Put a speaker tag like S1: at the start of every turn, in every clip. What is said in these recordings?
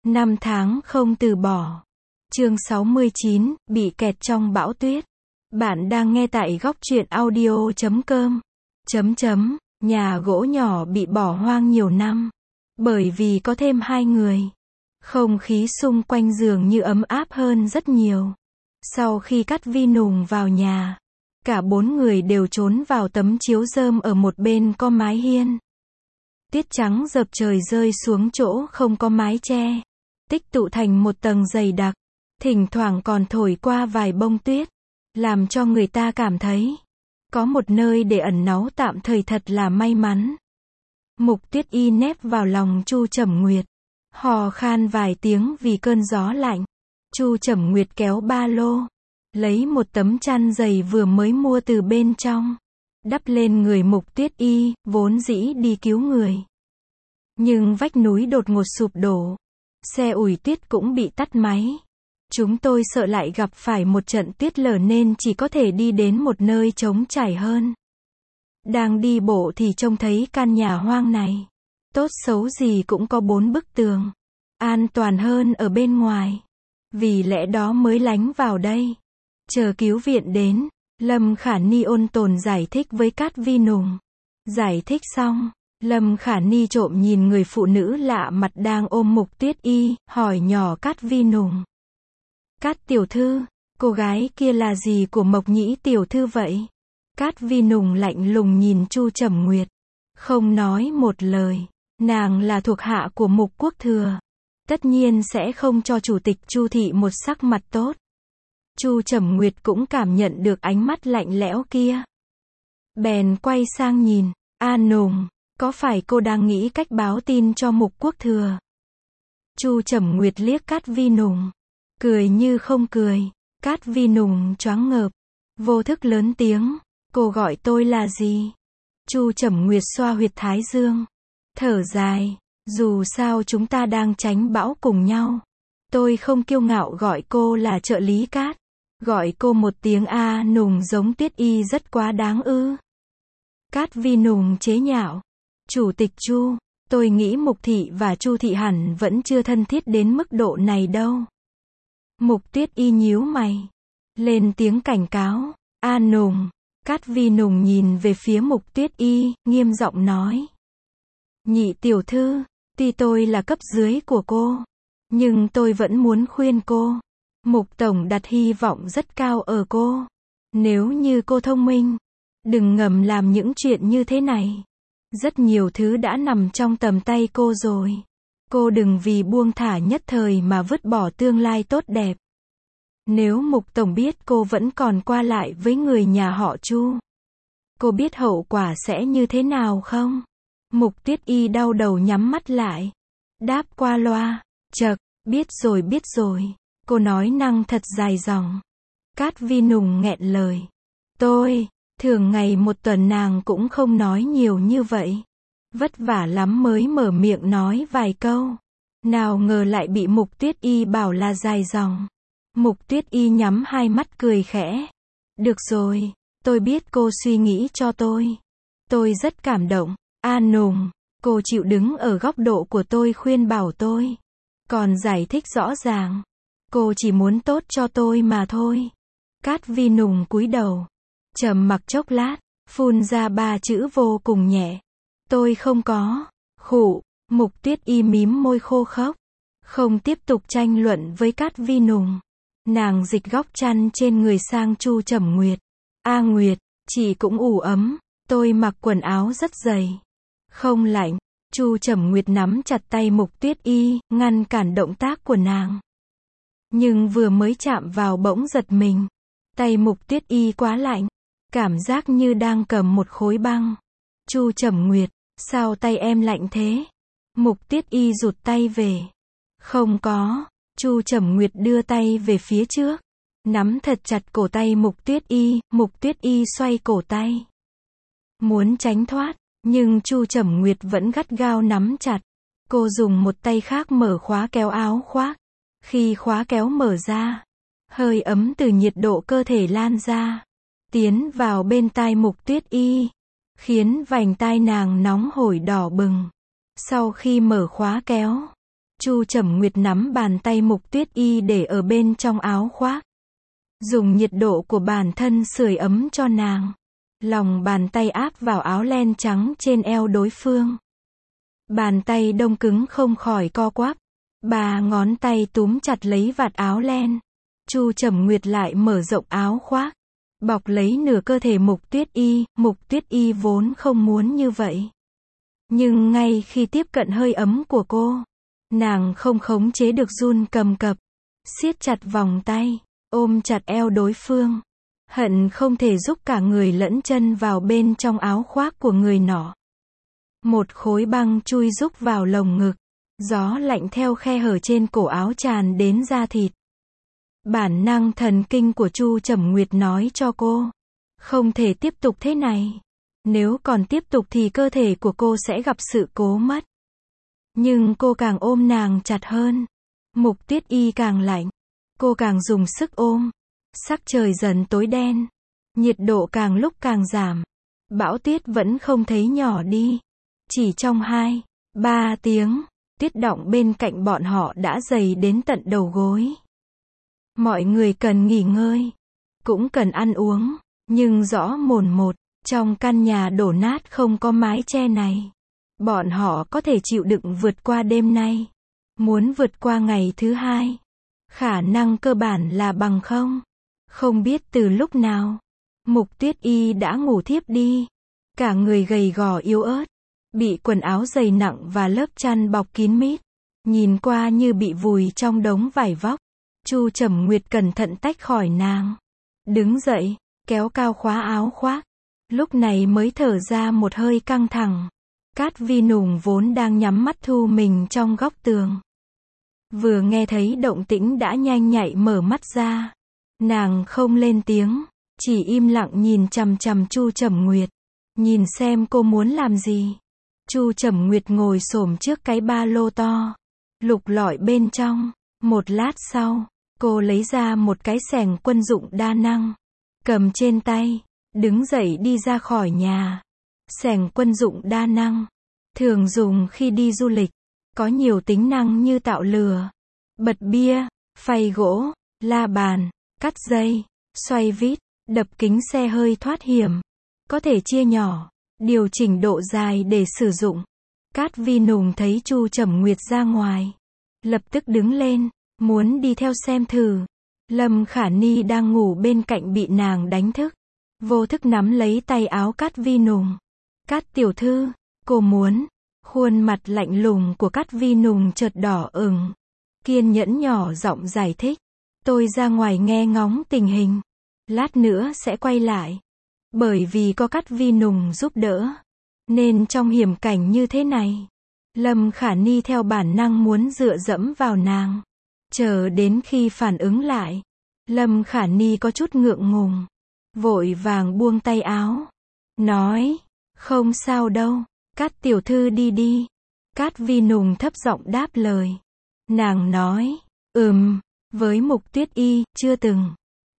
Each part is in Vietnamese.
S1: Năm tháng không từ bỏ. Chương 69, bị kẹt trong bão tuyết. Bạn đang nghe tại góc truyện audio.com. Nhà gỗ nhỏ bị bỏ hoang nhiều năm. Bởi vì có thêm hai người. Không khí xung quanh giường như ấm áp hơn rất nhiều. Sau khi Cát Vi Nùng vào nhà, cả bốn người đều trốn vào tấm chiếu rơm ở một bên có mái hiên. Tuyết trắng dập trời rơi xuống chỗ không có mái che, tích tụ thành một tầng dày đặc, thỉnh thoảng còn thổi qua vài bông tuyết, làm cho người ta cảm thấy có một nơi để ẩn náu tạm thời thật là may mắn. Mục Tuyết Y nép vào lòng Chu Trầm Nguyệt, hò khan vài tiếng vì cơn gió lạnh. Chu Trầm Nguyệt kéo ba lô, lấy một tấm chăn dày vừa mới mua từ bên trong, đắp lên người Mục Tuyết Y, vốn dĩ đi cứu người. Nhưng vách núi đột ngột sụp đổ, xe ủi tuyết cũng bị tắt máy. Chúng tôi sợ lại gặp phải một trận tuyết lở nên chỉ có thể đi đến một nơi trống trải hơn. Đang đi bộ thì trông thấy căn nhà hoang này. Tốt xấu gì cũng có 4 bức tường. An toàn hơn ở bên ngoài. Vì lẽ đó mới lánh vào đây. Chờ cứu viện đến, Lâm Khả Ni ôn tồn giải thích với Cát Vi Nùng. Giải thích xong, Lâm Khả Ni trộm nhìn người phụ nữ lạ mặt đang ôm Mục Tuyết Y, hỏi nhỏ Cát Vi Nùng. Cát tiểu thư, cô gái kia là gì của Mộc Nhĩ tiểu thư vậy? Cát Vi Nùng lạnh lùng nhìn Chu Trầm Nguyệt, không nói một lời. Nàng là thuộc hạ của Mục Quốc Thừa, tất nhiên sẽ không cho chủ tịch Chu thị một sắc mặt tốt. Chu Trầm Nguyệt cũng cảm nhận được ánh mắt lạnh lẽo kia. Bèn quay sang nhìn, A Nùng, có phải cô đang nghĩ cách báo tin cho Mục Quốc Thừa? Chu Trầm Nguyệt liếc Cát Vi Nùng, cười như không cười. Cát Vi Nùng choáng ngợp, vô thức lớn tiếng, cô gọi tôi là gì? Chu Trầm Nguyệt xoa huyệt thái dương, thở dài, dù sao chúng ta đang tránh bão cùng nhau. Tôi không kiêu ngạo gọi cô là trợ lý Cát. Gọi cô một tiếng A Nùng giống Tuyết Y rất quá đáng ư? Cát Vi Nùng chế nhạo, Chủ tịch Chu, tôi nghĩ Mục thị và Chu thị hẳn vẫn chưa thân thiết đến mức độ này đâu. Mục Tuyết Y nhíu mày, lên tiếng cảnh cáo, A Nùng. Cát Vi Nùng nhìn về phía Mục Tuyết Y, nghiêm giọng nói. Nhị tiểu thư, tuy tôi là cấp dưới của cô, nhưng tôi vẫn muốn khuyên cô. Mục tổng đặt hy vọng rất cao ở cô. Nếu như cô thông minh, đừng ngầm làm những chuyện như thế này. Rất nhiều thứ đã nằm trong tầm tay cô rồi. Cô đừng vì buông thả nhất thời mà vứt bỏ tương lai tốt đẹp. Nếu Mục tổng biết cô vẫn còn qua lại với người nhà họ Chu, cô biết hậu quả sẽ như thế nào không? Mục Tuyết Y đau đầu nhắm mắt lại, đáp qua loa, chậc, biết rồi. Cô nói năng thật dài dòng. Cát Vi Nùng nghẹn lời. Tôi, thường ngày một tuần nàng cũng không nói nhiều như vậy. Vất vả lắm mới mở miệng nói vài câu. Nào ngờ lại bị Mục Tuyết Y bảo là dài dòng. Mục Tuyết Y nhắm hai mắt cười khẽ. Được rồi, tôi biết cô suy nghĩ cho tôi. Tôi rất cảm động. A Nùng, cô chịu đứng ở góc độ của tôi khuyên bảo tôi. Còn giải thích rõ ràng. Cô chỉ muốn tốt cho tôi mà thôi. Cát Vi Nùng cúi đầu, trầm mặc chốc lát, phun ra 3 chữ vô cùng nhẹ. Tôi không có. Khụ. Mục Tuyết Y mím môi khô khốc, không tiếp tục tranh luận với Cát Vi Nùng. Nàng dịch góc chăn trên người sang Chu Trầm Nguyệt. A Nguyệt, chị cũng ủ ấm. Tôi mặc quần áo rất dày. Không lạnh. Chu Trầm Nguyệt nắm chặt tay Mục Tuyết Y, ngăn cản động tác của nàng. Nhưng vừa mới chạm vào bỗng giật mình. Tay Mục Tuyết Y quá lạnh. Cảm giác như đang cầm một khối băng. Chu Trầm Nguyệt, sao tay em lạnh thế? Mục Tuyết Y rụt tay về. Không có. Chu Trầm Nguyệt đưa tay về phía trước, nắm thật chặt cổ tay Mục Tuyết Y. Mục Tuyết Y xoay cổ tay, muốn tránh thoát, nhưng Chu Trầm Nguyệt vẫn gắt gao nắm chặt. Cô dùng một tay khác mở khóa kéo áo khoác. Khi khóa kéo mở ra, hơi ấm từ nhiệt độ cơ thể lan ra, tiến vào bên tai Mục Tuyết Y, khiến vành tai nàng nóng hổi đỏ bừng. Sau khi mở khóa kéo, Chu Trầm Nguyệt nắm bàn tay Mục Tuyết Y để ở bên trong áo khoác. Dùng nhiệt độ của bản thân sưởi ấm cho nàng. Lòng bàn tay áp vào áo len trắng trên eo đối phương. Bàn tay đông cứng không khỏi co quắp. 3 ngón tay túm chặt lấy vạt áo len. Chu Trầm Nguyệt lại mở rộng áo khoác. Bọc lấy nửa cơ thể Mục Tuyết Y vốn không muốn như vậy. Nhưng ngay khi tiếp cận hơi ấm của cô, nàng không khống chế được run cầm cập. Siết chặt vòng tay, ôm chặt eo đối phương. Hận không thể giúp cả người lẫn chân vào bên trong áo khoác của người nọ. Một khối băng chui rúc vào lồng ngực. Gió lạnh theo khe hở trên cổ áo tràn đến da thịt. Bản năng thần kinh của Chu Trầm Nguyệt nói cho cô, không thể tiếp tục thế này. Nếu còn tiếp tục thì cơ thể của cô sẽ gặp sự cố mất. Nhưng cô càng ôm nàng chặt hơn. Mục Tuyết Y càng lạnh. Cô càng dùng sức ôm. Sắc trời dần tối đen. Nhiệt độ càng lúc càng giảm. Bão tuyết vẫn không thấy nhỏ đi. Chỉ trong 2-3 tiếng, tuyết đọng bên cạnh bọn họ đã dày đến tận đầu gối. Mọi người cần nghỉ ngơi, cũng cần ăn uống, nhưng rõ mồn một, trong căn nhà đổ nát không có mái che này, bọn họ có thể chịu đựng vượt qua đêm nay. Muốn vượt qua ngày thứ 2, khả năng cơ bản là bằng không. Không biết từ lúc nào, Mục Tuyết Y đã ngủ thiếp đi. Cả người gầy gò yếu ớt, bị quần áo dày nặng và lớp chăn bọc kín mít, nhìn qua như bị vùi trong đống vải vóc. Chu Trầm Nguyệt cẩn thận tách khỏi nàng, đứng dậy, kéo cao khóa áo khoác, lúc này mới thở ra một hơi căng thẳng. Cát Vi Nùng vốn đang nhắm mắt thu mình trong góc tường, vừa nghe thấy động tĩnh đã nhanh nhạy mở mắt ra. Nàng không lên tiếng, chỉ im lặng nhìn chằm chằm Chu Trầm Nguyệt, nhìn xem cô muốn làm gì. Chu Trầm Nguyệt ngồi xổm trước cái ba lô to, lục lọi bên trong. Một lát sau, cô lấy ra một cái xẻng quân dụng đa năng, cầm trên tay, đứng dậy đi ra khỏi nhà. Xẻng quân dụng đa năng, thường dùng khi đi du lịch, có nhiều tính năng như tạo lửa, bật bia, phay gỗ, la bàn, cắt dây, xoay vít, đập kính xe hơi thoát hiểm. Có thể chia nhỏ, điều chỉnh độ dài để sử dụng. Cát Vi Nùng thấy Chu Trầm Nguyệt ra ngoài, lập tức đứng lên, muốn đi theo xem thử. Lâm Khả Ni đang ngủ bên cạnh bị nàng đánh thức, vô thức nắm lấy tay áo Cát Vi Nùng. Cát tiểu thư, cô muốn. Khuôn mặt lạnh lùng của Cát Vi Nùng chợt đỏ ửng, kiên nhẫn nhỏ giọng giải thích. Tôi ra ngoài nghe ngóng tình hình, lát nữa sẽ quay lại. Bởi vì có Cát Vi Nùng giúp đỡ, nên trong hiểm cảnh như thế này, Lâm Khả Ni theo bản năng muốn dựa dẫm vào nàng. Chờ đến khi phản ứng lại, Lâm Khả Ni có chút ngượng ngùng, vội vàng buông tay áo, nói, không sao đâu, Cát tiểu thư đi đi. Cát Vi Nùng thấp giọng đáp lời. Nàng nói, với Mục Tuyết Y, chưa từng,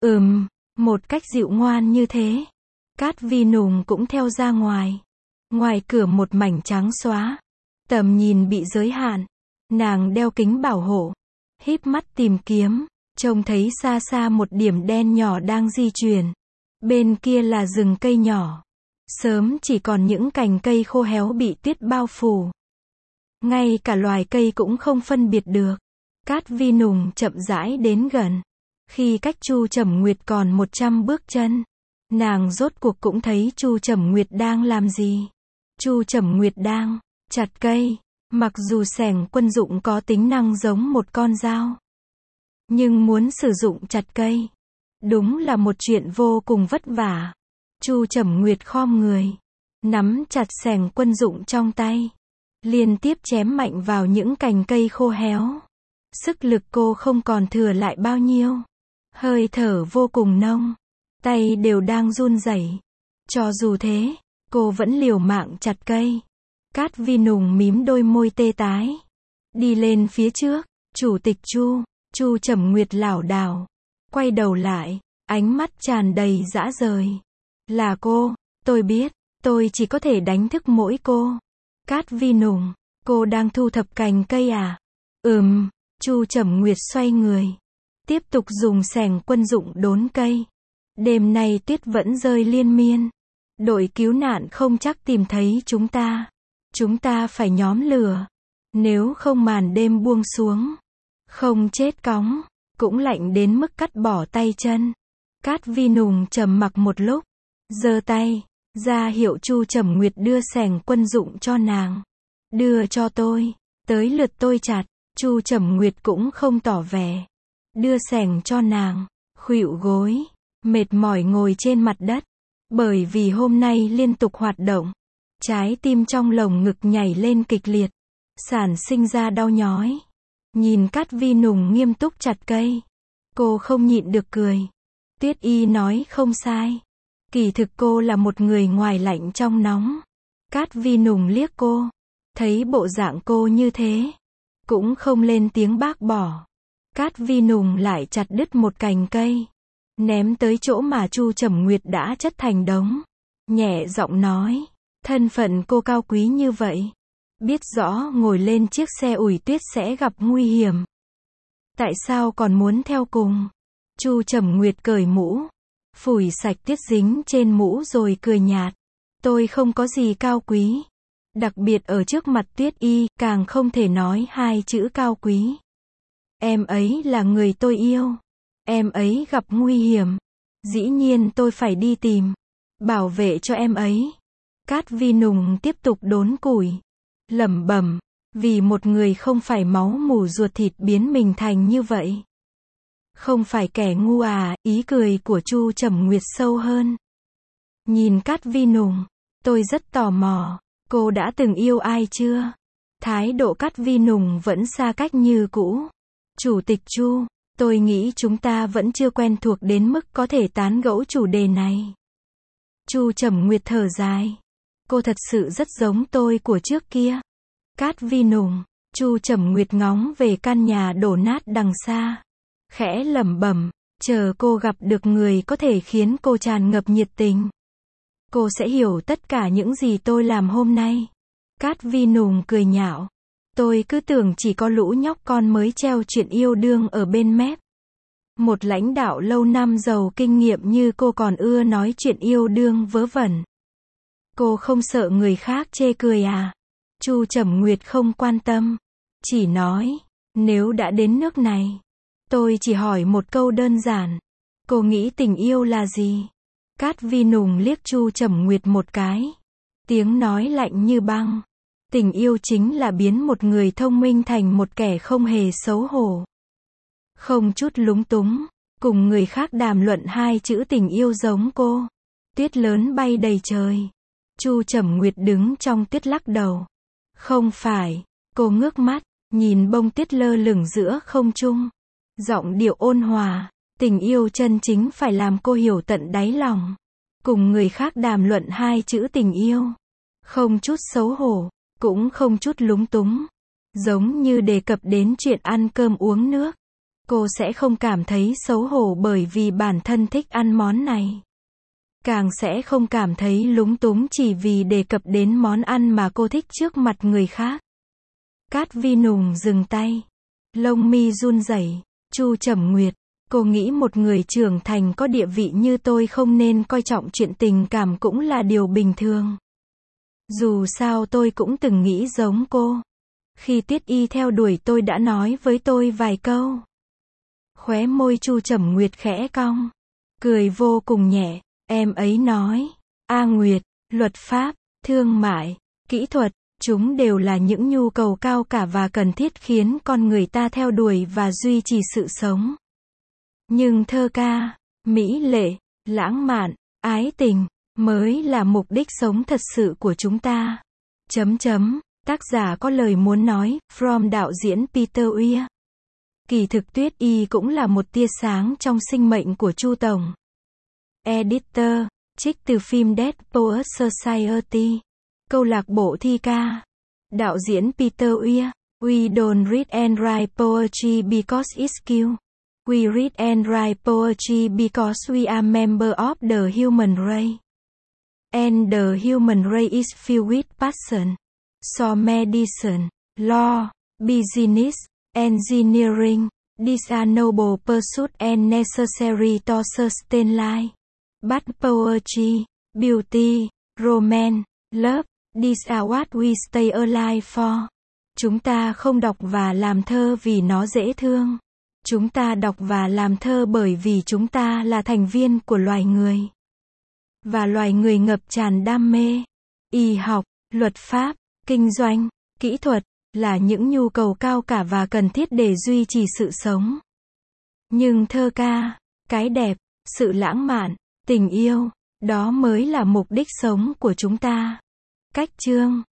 S1: một cách dịu ngoan như thế. Cát Vi Nùng cũng theo ra ngoài. Ngoài cửa một mảnh trắng xóa, tầm nhìn bị giới hạn. Nàng đeo kính bảo hộ, híp mắt tìm kiếm, trông thấy xa xa một điểm đen nhỏ đang di chuyển. Bên kia là rừng cây nhỏ, sớm chỉ còn những cành cây khô héo bị tuyết bao phủ. Ngay cả loài cây cũng không phân biệt được. Cát Vi Nùng chậm rãi đến gần. Khi cách Chu Trầm Nguyệt còn 100 bước chân, nàng rốt cuộc cũng thấy Chu Trầm Nguyệt đang làm gì. Chu Trầm Nguyệt đang chặt cây. Mặc dù xẻng quân dụng có tính năng giống một con dao, nhưng muốn sử dụng chặt cây, đúng là một chuyện vô cùng vất vả. Chu Trầm Nguyệt khom người, nắm chặt xẻng quân dụng trong tay, liên tiếp chém mạnh vào những cành cây khô héo. Sức lực cô không còn thừa lại bao nhiêu. Hơi thở vô cùng nông, tay đều đang run rẩy. Cho dù thế, cô vẫn liều mạng chặt cây. Cát Vi Nùng mím đôi môi tê tái, đi lên phía trước. Chủ tịch Chu. Chu Trầm Nguyệt lảo đảo, quay đầu lại, ánh mắt tràn đầy dã rời. Là cô, tôi biết, tôi chỉ có thể đánh thức mỗi cô. Cát Vi Nùng, cô đang thu thập cành cây à? Chu Trầm Nguyệt xoay người. Tiếp tục dùng xẻng quân dụng đốn cây. Đêm nay tuyết vẫn rơi liên miên. Đội cứu nạn không chắc tìm thấy chúng ta. Chúng ta phải nhóm lửa. Nếu không màn đêm buông xuống. Không chết cóng. Cũng lạnh đến mức cắt bỏ tay chân. Cát Vi Nùng trầm mặc một lúc. Giơ tay. Ra hiệu Chu Trầm Nguyệt đưa xẻng quân dụng cho nàng. Đưa cho tôi. Tới lượt tôi chặt. Chu Trầm Nguyệt cũng không tỏ vẻ. Đưa xẻng cho nàng. Khuỵu gối. Mệt mỏi ngồi trên mặt đất. Bởi vì hôm nay liên tục hoạt động. Trái tim trong lồng ngực nhảy lên kịch liệt. Sản sinh ra đau nhói. Nhìn Cát Vi Nùng nghiêm túc chặt cây. Cô không nhịn được cười. Tuyết Y nói không sai. Kỳ thực cô là một người ngoài lạnh trong nóng. Cát Vi Nùng liếc cô. Thấy bộ dạng cô như thế. Cũng không lên tiếng bác bỏ. Cát Vi Nùng lại chặt đứt một cành cây. Ném tới chỗ mà Chu Trầm Nguyệt đã chất thành đống. Nhẹ giọng nói. Thân phận cô cao quý như vậy. Biết rõ ngồi lên chiếc xe ủi tuyết sẽ gặp nguy hiểm. Tại sao còn muốn theo cùng? Chu Trầm Nguyệt cởi mũ. Phủi sạch tuyết dính trên mũ rồi cười nhạt. Tôi không có gì cao quý. Đặc biệt ở trước mặt Tuyết Y, càng không thể nói hai chữ cao quý. Em ấy là người tôi yêu. Em ấy gặp nguy hiểm. Dĩ nhiên tôi phải đi tìm. Bảo vệ cho em ấy. Cát Vi Nùng tiếp tục đốn củi. Lẩm bẩm. Vì một người không phải máu mủ ruột thịt biến mình thành như vậy. Không phải kẻ ngu à, ý cười của Chu Trầm Nguyệt sâu hơn. Nhìn Cát Vi Nùng. Tôi rất tò mò. Cô đã từng yêu ai chưa? Thái độ Cát Vi Nùng vẫn xa cách như cũ. Chủ tịch Chu, tôi nghĩ chúng ta vẫn chưa quen thuộc đến mức có thể tán gẫu chủ đề này. Chu Trầm Nguyệt thở dài. Cô thật sự rất giống tôi của trước kia. Cát Vi Nùng. Chu Trầm Nguyệt ngóng về căn nhà đổ nát đằng xa. Khẽ lẩm bẩm, chờ cô gặp được người có thể khiến cô tràn ngập nhiệt tình. Cô sẽ hiểu tất cả những gì tôi làm hôm nay. Cát Vi Nùng cười nhạo. Tôi cứ tưởng chỉ có lũ nhóc con mới treo chuyện yêu đương ở bên mép. Một lãnh đạo lâu năm giàu kinh nghiệm như cô còn ưa nói chuyện yêu đương vớ vẩn. Cô không sợ người khác chê cười à? Chu Trầm Nguyệt không quan tâm. Chỉ nói, nếu đã đến nước này. Tôi chỉ hỏi một câu đơn giản. Cô nghĩ tình yêu là gì? Cát Vi Nùng liếc Chu Trầm Nguyệt một cái. Tiếng nói lạnh như băng. Tình yêu chính là biến một người thông minh thành một kẻ không hề xấu hổ. Không chút lúng túng. Cùng người khác đàm luận hai chữ tình yêu giống cô. Tuyết lớn bay đầy trời. Chu Trầm Nguyệt đứng trong tuyết lắc đầu. Không phải. Cô ngước mắt. Nhìn bông tuyết lơ lửng giữa không trung. Giọng điệu ôn hòa. Tình yêu chân chính phải làm cô hiểu tận đáy lòng. Cùng người khác đàm luận hai chữ tình yêu. Không chút xấu hổ. Cũng không chút lúng túng. Giống như đề cập đến chuyện ăn cơm uống nước. Cô sẽ không cảm thấy xấu hổ bởi vì bản thân thích ăn món này. Càng sẽ không cảm thấy lúng túng chỉ vì đề cập đến món ăn mà cô thích trước mặt người khác. Cát Vi Nùng dừng tay. Lông mi run rẩy. Chu Trầm Nguyệt. Cô nghĩ một người trưởng thành có địa vị như tôi không nên coi trọng chuyện tình cảm cũng là điều bình thường. Dù sao tôi cũng từng nghĩ giống cô. Khi Tuyết Y theo đuổi tôi đã nói với tôi vài câu. Khóe môi Chu Trầm Nguyệt khẽ cong. Cười vô cùng nhẹ. Em ấy nói. A Nguyệt, luật pháp, thương mại, kỹ thuật, chúng đều là những nhu cầu cao cả và cần thiết khiến con người ta theo đuổi và duy trì sự sống. Nhưng thơ ca, mỹ lệ, lãng mạn, ái tình, mới là mục đích sống thật sự của chúng ta. Tác giả có lời muốn nói, from đạo diễn Peter Weir. Kỳ thực Tuyết Y cũng là một tia sáng trong sinh mệnh của Chu Tổng. Editor, trích từ phim Dead Poets Society. Câu lạc bộ thi ca. Đạo diễn Peter Weir. We don't read and write poetry because it's cute. We read and write poetry because we are member of the human race. And the human race is filled with passion. So medicine, law, business, Engineering, these are noble pursuits and necessary to sustain life. But poetry, beauty, romance, love, these are what we stay alive for. Chúng ta không đọc và làm thơ vì nó dễ thương. Chúng ta đọc và làm thơ bởi vì chúng ta là thành viên của loài người. Và loài người ngập tràn đam mê. Y học, luật pháp, kinh doanh, kỹ thuật, là những nhu cầu cao cả và cần thiết để duy trì sự sống. Nhưng thơ ca, cái đẹp, sự lãng mạn, tình yêu, đó mới là mục đích sống của chúng ta. Cách chương